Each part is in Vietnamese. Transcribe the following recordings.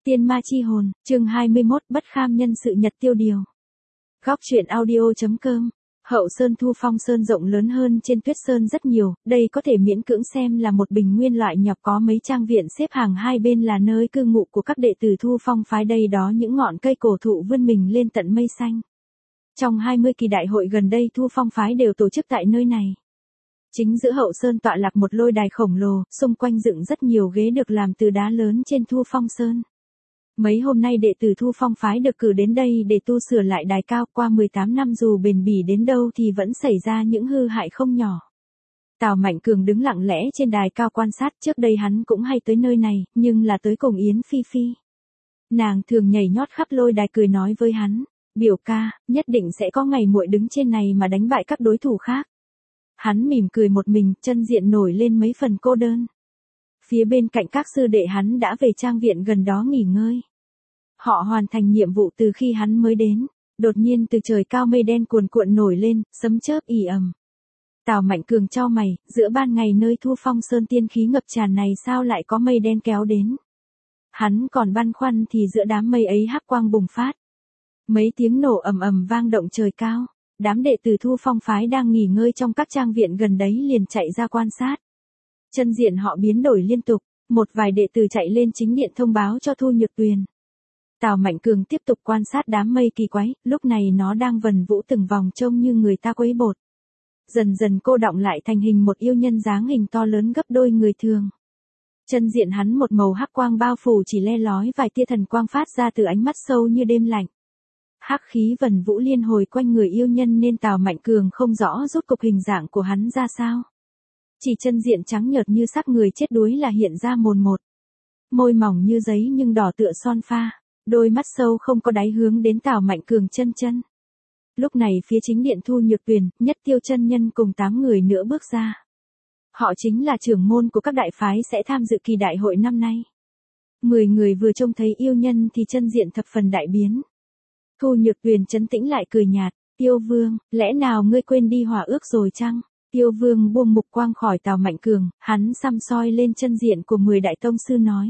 Tiên ma chi hồn, chương 21, bất kham nhân sự nhật tiêu điều. Góc truyện audio.com. Hậu Sơn Thu Phong Sơn rộng lớn hơn trên Tuyết Sơn rất nhiều, đây có thể miễn cưỡng xem là một bình nguyên loại nhỏ, có mấy trang viện xếp hàng hai bên là nơi cư ngụ của các đệ tử Thu Phong phái, đây đó những ngọn cây cổ thụ vươn mình lên tận mây xanh. Trong 20 kỳ đại hội gần đây Thu Phong phái đều tổ chức tại nơi này. Chính giữa Hậu Sơn tọa lạc một lôi đài khổng lồ, xung quanh dựng rất nhiều ghế được làm từ đá lớn trên Thu Phong Sơn. Mấy hôm nay đệ tử Thu Phong phái được cử đến đây để tu sửa lại đài cao, qua 18 năm dù bền bỉ đến đâu thì vẫn xảy ra những hư hại không nhỏ. Tào Mạnh Cường đứng lặng lẽ trên đài cao quan sát, trước đây hắn cũng hay tới nơi này, nhưng là tới cùng Yến Phi Phi. Nàng thường nhảy nhót khắp lôi đài cười nói với hắn, biểu ca, nhất định sẽ có ngày muội đứng trên này mà đánh bại các đối thủ khác. Hắn mỉm cười một mình, chân diện nổi lên mấy phần cô đơn. Phía bên cạnh các sư đệ hắn đã về trang viện gần đó nghỉ ngơi. Họ hoàn thành nhiệm vụ từ khi hắn mới đến. Đột nhiên từ trời cao mây đen cuồn cuộn nổi lên, sấm chớp ì ầm. Tào Mạnh Cường chau mày, giữa ban ngày nơi Thu Phong Sơn tiên khí ngập tràn này sao lại có mây đen kéo đến. Hắn còn băn khoăn thì giữa đám mây ấy hắc quang bùng phát. Mấy tiếng nổ ầm ầm vang động trời cao. Đám đệ tử Thu Phong phái đang nghỉ ngơi trong các trang viện gần đấy liền chạy ra quan sát. Chân diện họ biến đổi liên tục, một vài đệ tử chạy lên chính điện thông báo cho Thu Nhược Tuyền. Tào Mạnh Cường tiếp tục quan sát đám mây kỳ quái, lúc này nó đang vần vũ từng vòng trông như người ta quấy bột. Dần dần cô đọng lại thành hình một yêu nhân dáng hình to lớn gấp đôi người thường. Chân diện hắn một màu hắc quang bao phủ, chỉ le lói vài tia thần quang phát ra từ ánh mắt sâu như đêm lạnh. Hắc khí vần vũ liên hồi quanh người yêu nhân nên Tào Mạnh Cường không rõ rốt cục hình dạng của hắn ra sao. Chỉ chân diện trắng nhợt như xác người chết đuối là hiện ra mồn một. Môi mỏng như giấy nhưng đỏ tựa son pha, đôi mắt sâu không có đáy hướng đến Tào Mạnh Cường chân. Lúc này phía chính điện Thu Nhược Tuyền, Nhất Tiêu chân nhân cùng 8 người nữa bước ra. Họ chính là trưởng môn của các đại phái sẽ tham dự kỳ đại hội năm nay. 10 người vừa trông thấy yêu nhân thì chân diện thập phần đại biến. Thu Nhược Tuyền trấn tĩnh lại cười nhạt, Tiêu Vương, lẽ nào ngươi quên đi hòa ước rồi chăng? Tiêu Vương buông mục quang khỏi Tào Mạnh Cường, hắn săm soi lên chân diện của 10 đại tông sư nói.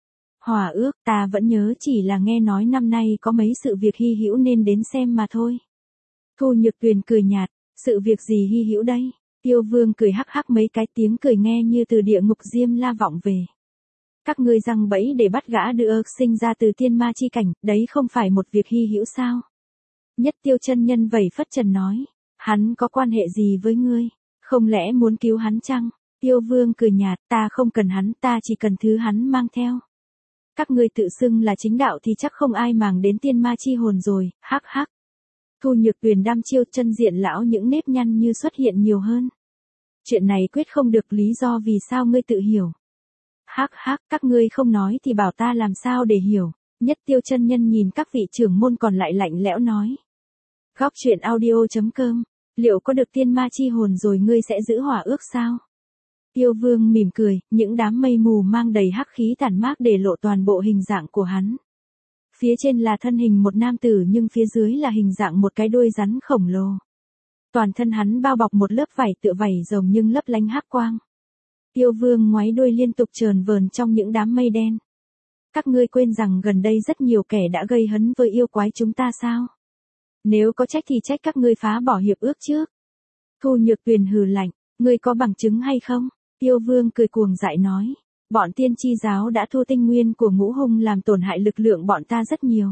Hòa ước, ta vẫn nhớ, chỉ là nghe nói năm nay có mấy sự việc hy hữu nên đến xem mà thôi. Thu Nhược Tuyền cười nhạt, sự việc gì hy hữu đây? Tiêu Vương cười hắc hắc mấy cái, tiếng cười nghe như từ địa ngục Diêm La vọng về. Các ngươi giăng bẫy để bắt gã đưa sinh ra từ tiên ma chi cảnh, đấy không phải một việc hy hữu sao? Nhất Tiêu chân nhân vẩy phất trần nói, hắn có quan hệ gì với ngươi? Không lẽ muốn cứu hắn chăng? Tiêu Vương cười nhạt, ta không cần hắn, ta chỉ cần thứ hắn mang theo. Các ngươi tự xưng là chính đạo thì chắc không ai màng đến tiên ma chi hồn rồi, hắc hắc. Thu Nhược Tuyền đăm chiêu, chân diện lão những nếp nhăn như xuất hiện nhiều hơn. Chuyện này quyết không được, lý do vì sao ngươi tự hiểu. Hắc hắc, các ngươi không nói thì bảo ta làm sao để hiểu. Nhất Tiêu chân nhân nhìn các vị trưởng môn còn lại lạnh lẽo nói. Góc truyện audio.com. Liệu có được tiên ma chi hồn rồi ngươi sẽ giữ hỏa ước sao? Tiêu Vương mỉm cười, những đám mây mù mang đầy hắc khí tản mát để lộ toàn bộ hình dạng của hắn. Phía trên là thân hình một nam tử nhưng phía dưới là hình dạng một cái đuôi rắn khổng lồ. Toàn thân hắn bao bọc một lớp vảy tựa vảy rồng nhưng lấp lánh hắc quang. Tiêu Vương ngoáy đuôi liên tục chờn vờn trong những đám mây đen. Các ngươi quên rằng gần đây rất nhiều kẻ đã gây hấn với yêu quái chúng ta sao? Nếu có trách thì trách các ngươi phá bỏ hiệp ước trước. Thu Nhược Tuyền hừ lạnh, ngươi có bằng chứng hay không? Tiêu Vương cười cuồng dại nói, bọn tiên tri giáo đã thu tinh nguyên của Ngũ Hung làm tổn hại lực lượng bọn ta rất nhiều.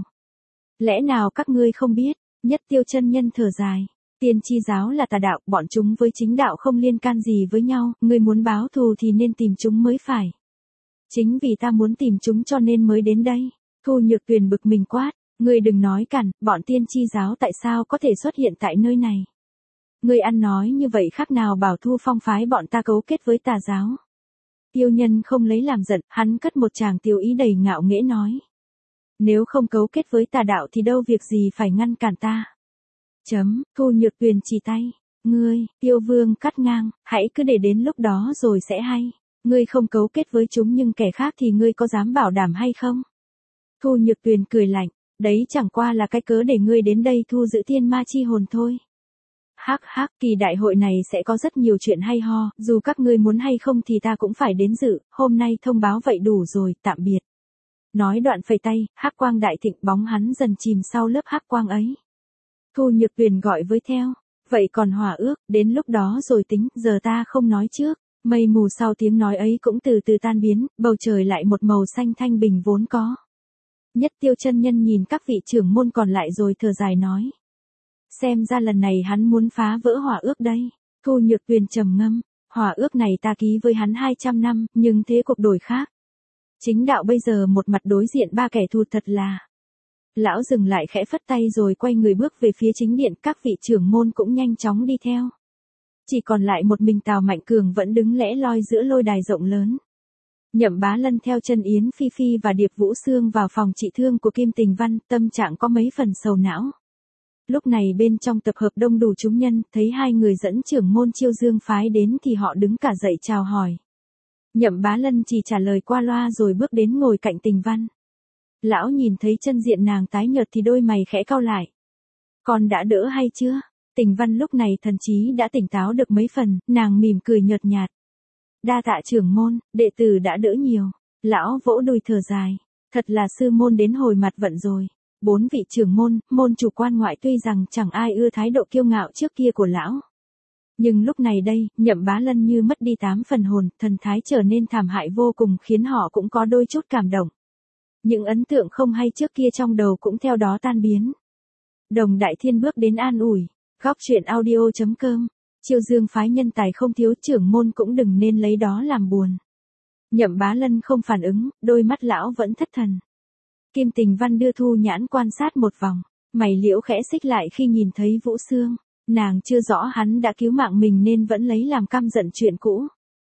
Lẽ nào các ngươi không biết? Nhất Tiêu chân nhân thở dài, tiên tri giáo là tà đạo, bọn chúng với chính đạo không liên can gì với nhau, ngươi muốn báo thù thì nên tìm chúng mới phải. Chính vì ta muốn tìm chúng cho nên mới đến đây. Thu Nhược Tuyền bực mình quát, ngươi đừng nói cản, bọn tiên tri giáo tại sao có thể xuất hiện tại nơi này? Ngươi ăn nói như vậy khác nào bảo Thu Phong phái bọn ta cấu kết với tà giáo. Tiêu nhân không lấy làm giận, hắn cất một tràng tiêu ý đầy ngạo nghễ nói. Nếu không cấu kết với tà đạo thì đâu việc gì phải ngăn cản ta. Thu Nhược Tuyền chỉ tay. Ngươi, Tiêu Vương cắt ngang, hãy cứ để đến lúc đó rồi sẽ hay. Ngươi không cấu kết với chúng nhưng kẻ khác thì ngươi có dám bảo đảm hay không? Thu Nhược Tuyền cười lạnh, đấy chẳng qua là cái cớ để ngươi đến đây thu giữ tiên ma chi hồn thôi. Hắc hắc, kỳ đại hội này sẽ có rất nhiều chuyện hay ho, dù các ngươi muốn hay không thì ta cũng phải đến dự, hôm nay thông báo vậy đủ rồi, tạm biệt. Nói đoạn phẩy tay, hắc quang đại thịnh, bóng hắn dần chìm sau lớp hắc quang ấy. Thu Nhược Tuyền gọi với theo. Vậy còn hòa ước, đến lúc đó rồi tính, giờ ta không nói trước. Mây mù sau tiếng nói ấy cũng từ từ tan biến, bầu trời lại một màu xanh thanh bình vốn có. Nhất Tiêu chân nhân nhìn các vị trưởng môn còn lại rồi thở dài nói. Xem ra lần này hắn muốn phá vỡ hòa ước đây. Thu Nhược Tuyền trầm ngâm, hòa ước này ta ký với hắn 200 năm, nhưng thế cuộc đổi khác. Chính đạo bây giờ một mặt đối diện ba kẻ thù thật là. Lão dừng lại khẽ phất tay rồi quay người bước về phía chính điện, các vị trưởng môn cũng nhanh chóng đi theo. Chỉ còn lại một mình Tào Mạnh Cường vẫn đứng lẽ loi giữa lôi đài rộng lớn. Nhậm Bá Lân theo chân Yến Phi Phi và Điệp Vũ Sương vào phòng trị thương của Kim Tình Văn, tâm trạng có mấy phần sầu não. Lúc này bên trong tập hợp đông đủ chúng nhân, thấy hai người dẫn trưởng môn Chiêu Dương phái đến thì họ đứng cả dậy chào hỏi. Nhậm Bá Lân chỉ trả lời qua loa rồi bước đến ngồi cạnh Tình Văn. Lão nhìn thấy chân diện nàng tái nhợt thì đôi mày khẽ cau lại. Con đã đỡ hay chưa? Tình Văn lúc này thần trí đã tỉnh táo được mấy phần, nàng mỉm cười nhợt nhạt. Đa tạ trưởng môn, đệ tử đã đỡ nhiều. Lão vỗ đùi thở dài. Thật là sư môn đến hồi mặt vận rồi. 4 vị trưởng môn, môn chủ quan ngoại tuy rằng chẳng ai ưa thái độ kiêu ngạo trước kia của lão. Nhưng lúc này đây, Nhậm Bá Lân như mất đi 8 phần hồn, thần thái trở nên thảm hại vô cùng khiến họ cũng có đôi chút cảm động. Những ấn tượng không hay trước kia trong đầu cũng theo đó tan biến. Đồng Đại Thiên bước đến an ủi. Góc truyện audio.com. Chiêu Dương phái nhân tài không thiếu, trưởng môn cũng đừng nên lấy đó làm buồn. Nhậm Bá Lân không phản ứng, đôi mắt lão vẫn thất thần. Kim Tình Văn đưa thu nhãn quan sát một vòng, mày liễu khẽ xích lại khi nhìn thấy Vũ Sương. Nàng chưa rõ hắn đã cứu mạng mình nên vẫn lấy làm căm giận chuyện cũ.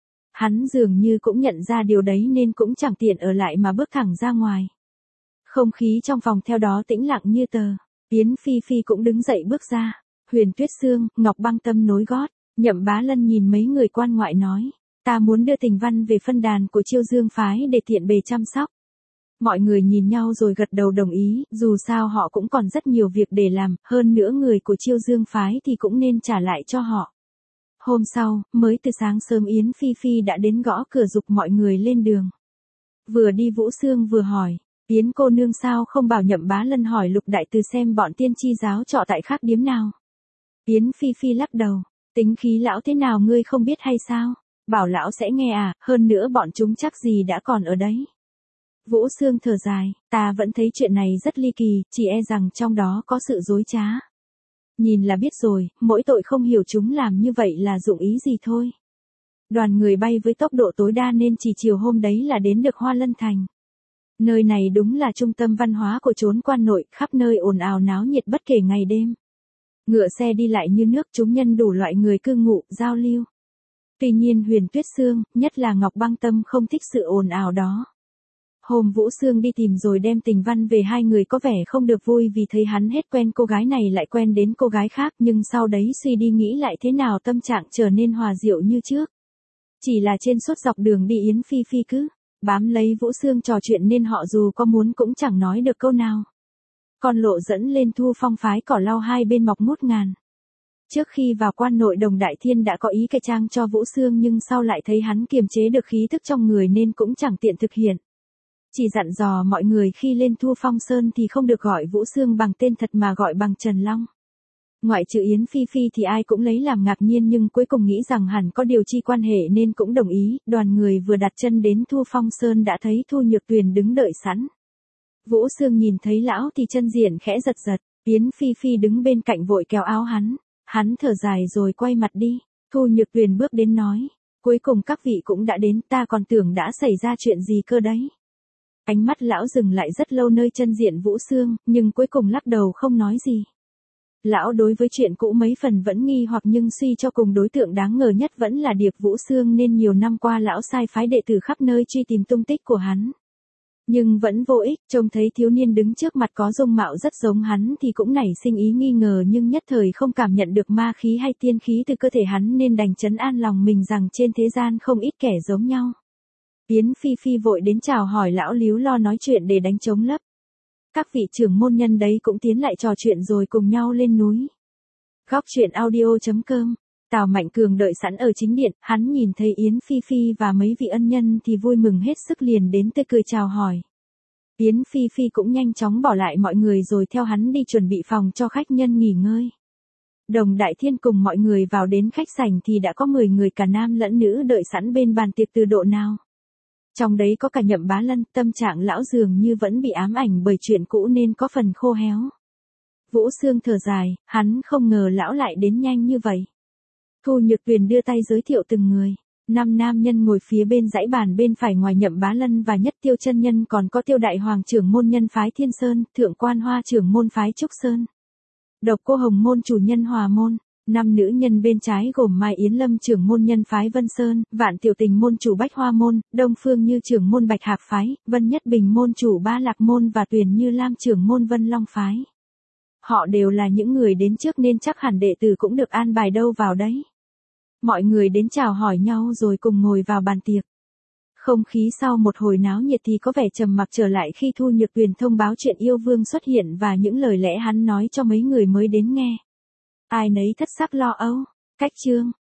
Hắn dường như cũng nhận ra điều đấy nên cũng chẳng tiện ở lại mà bước thẳng ra ngoài. Không khí trong phòng theo đó tĩnh lặng như tờ. Yến Phi Phi cũng đứng dậy bước ra. Huyền Tuyết Sương, Ngọc Băng Tâm nối gót. Nhậm Bá Lân nhìn mấy người quan ngoại nói. Ta muốn đưa Tình Văn về phân đàn của Chiêu Dương phái để tiện bề chăm sóc. Mọi người nhìn nhau rồi gật đầu đồng ý, dù sao họ cũng còn rất nhiều việc để làm, hơn nữa người của Chiêu Dương phái thì cũng nên trả lại cho họ. Hôm sau, mới từ sáng sớm Yến Phi Phi đã đến gõ cửa giục mọi người lên đường. Vừa đi Vũ Sương vừa hỏi, Yến cô nương sao không bảo Nhậm Bá Lân hỏi Lục đại từ xem bọn tiên tri giáo trọ tại khác điếm nào. Yến Phi Phi lắc đầu, tính khí lão thế nào ngươi không biết hay sao, bảo lão sẽ nghe à, hơn nữa bọn chúng chắc gì đã còn ở đấy. Vũ Sương thở dài, ta vẫn thấy chuyện này rất ly kỳ, chỉ e rằng trong đó có sự dối trá. Nhìn là biết rồi, mỗi tội không hiểu chúng làm như vậy là dụng ý gì thôi. Đoàn người bay với tốc độ tối đa nên chỉ chiều hôm đấy là đến được Hoa Lân Thành. Nơi này đúng là trung tâm văn hóa của chốn quan nội, khắp nơi ồn ào náo nhiệt bất kể ngày đêm. Ngựa xe đi lại như nước, chúng nhân đủ loại người cư ngụ, giao lưu. Tuy nhiên Huyền Tuyết Sương, nhất là Ngọc Băng Tâm không thích sự ồn ào đó. Hôm Vũ Sương đi tìm rồi đem Tình Văn về, hai người có vẻ không được vui vì thấy hắn hết quen cô gái này lại quen đến cô gái khác, nhưng sau đấy suy đi nghĩ lại thế nào tâm trạng trở nên hòa dịu như trước. Chỉ là trên suốt dọc đường đi Yến Phi Phi cứ bám lấy Vũ Sương trò chuyện nên họ dù có muốn cũng chẳng nói được câu nào. Con lộ dẫn lên Thu Phong phái cỏ lau hai bên mọc ngút ngàn. Trước khi vào quan nội Đồng Đại Thiên đã có ý cải trang cho Vũ Sương nhưng sau lại thấy hắn kiềm chế được khí thức trong người nên cũng chẳng tiện thực hiện. Chỉ dặn dò mọi người khi lên Thu Phong Sơn thì không được gọi Vũ Sương bằng tên thật mà gọi bằng Trần Long. Ngoại trừ Yến Phi Phi thì ai cũng lấy làm ngạc nhiên nhưng cuối cùng nghĩ rằng hẳn có điều chi quan hệ nên cũng đồng ý. Đoàn người vừa đặt chân đến Thu Phong Sơn đã thấy Thu Nhược Tuyền đứng đợi sẵn. Vũ Sương nhìn thấy lão thì chân diện khẽ giật giật, Yến Phi Phi đứng bên cạnh vội kéo áo hắn thở dài rồi quay mặt đi. Thu Nhược Tuyền bước đến nói, cuối cùng các vị cũng đã đến, ta còn tưởng đã xảy ra chuyện gì cơ đấy. Ánh mắt lão dừng lại rất lâu nơi chân diện Vũ Sương, nhưng cuối cùng lắc đầu không nói gì. Lão đối với chuyện cũ mấy phần vẫn nghi hoặc nhưng suy cho cùng đối tượng đáng ngờ nhất vẫn là Điệp Vũ Sương nên nhiều năm qua lão sai phái đệ tử khắp nơi truy tìm tung tích của hắn. Nhưng vẫn vô ích, trông thấy thiếu niên đứng trước mặt có dung mạo rất giống hắn thì cũng nảy sinh ý nghi ngờ nhưng nhất thời không cảm nhận được ma khí hay tiên khí từ cơ thể hắn nên đành trấn an lòng mình rằng trên thế gian không ít kẻ giống nhau. Yến Phi Phi vội đến chào hỏi lão líu lo nói chuyện để đánh chống lấp. Các vị trưởng môn nhân đấy cũng tiến lại trò chuyện rồi cùng nhau lên núi. Góc truyện audio.com. Tào Mạnh Cường đợi sẵn ở chính điện, hắn nhìn thấy Yến Phi Phi và mấy vị ân nhân thì vui mừng hết sức liền đến tươi cười chào hỏi. Yến Phi Phi cũng nhanh chóng bỏ lại mọi người rồi theo hắn đi chuẩn bị phòng cho khách nhân nghỉ ngơi. Đồng Đại Thiên cùng mọi người vào đến khách sảnh thì đã có 10 người cả nam lẫn nữ đợi sẵn bên bàn tiệc từ độ nào. Trong đấy có cả Nhậm Bá Lân, tâm trạng lão dường như vẫn bị ám ảnh bởi chuyện cũ nên có phần khô héo. Vũ Sương thở dài, hắn không ngờ lão lại đến nhanh như vậy. Thu Nhược Tuyền đưa tay giới thiệu từng người. 5 nam nhân ngồi phía bên dãy bàn bên phải ngoài Nhậm Bá Lân và Nhất Tiêu chân nhân còn có Tiêu Đại Hoàng trưởng môn nhân phái Thiên Sơn, Thượng Quan Hoa trưởng môn phái Trúc Sơn. Độc Cô Hồng môn chủ nhân Hòa môn. 5 nữ nhân bên trái gồm Mai Yến Lâm trưởng môn nhân phái Vân Sơn, Vạn Tiểu Tình môn chủ Bách Hoa môn, Đông Phương Như trưởng môn Bạch Hạc phái, Vân Nhất Bình môn chủ Ba Lạc môn và Tuyền Như Lam trưởng môn Vân Long phái. Họ đều là những người đến trước nên chắc hẳn đệ tử cũng được an bài đâu vào đấy. Mọi người đến chào hỏi nhau rồi cùng ngồi vào bàn tiệc. Không khí sau một hồi náo nhiệt thì có vẻ trầm mặc trở lại khi Thu Nhược Tuyền thông báo chuyện yêu vương xuất hiện và những lời lẽ hắn nói cho mấy người mới đến nghe. Ai nấy thất sắc lo âu. Cách chương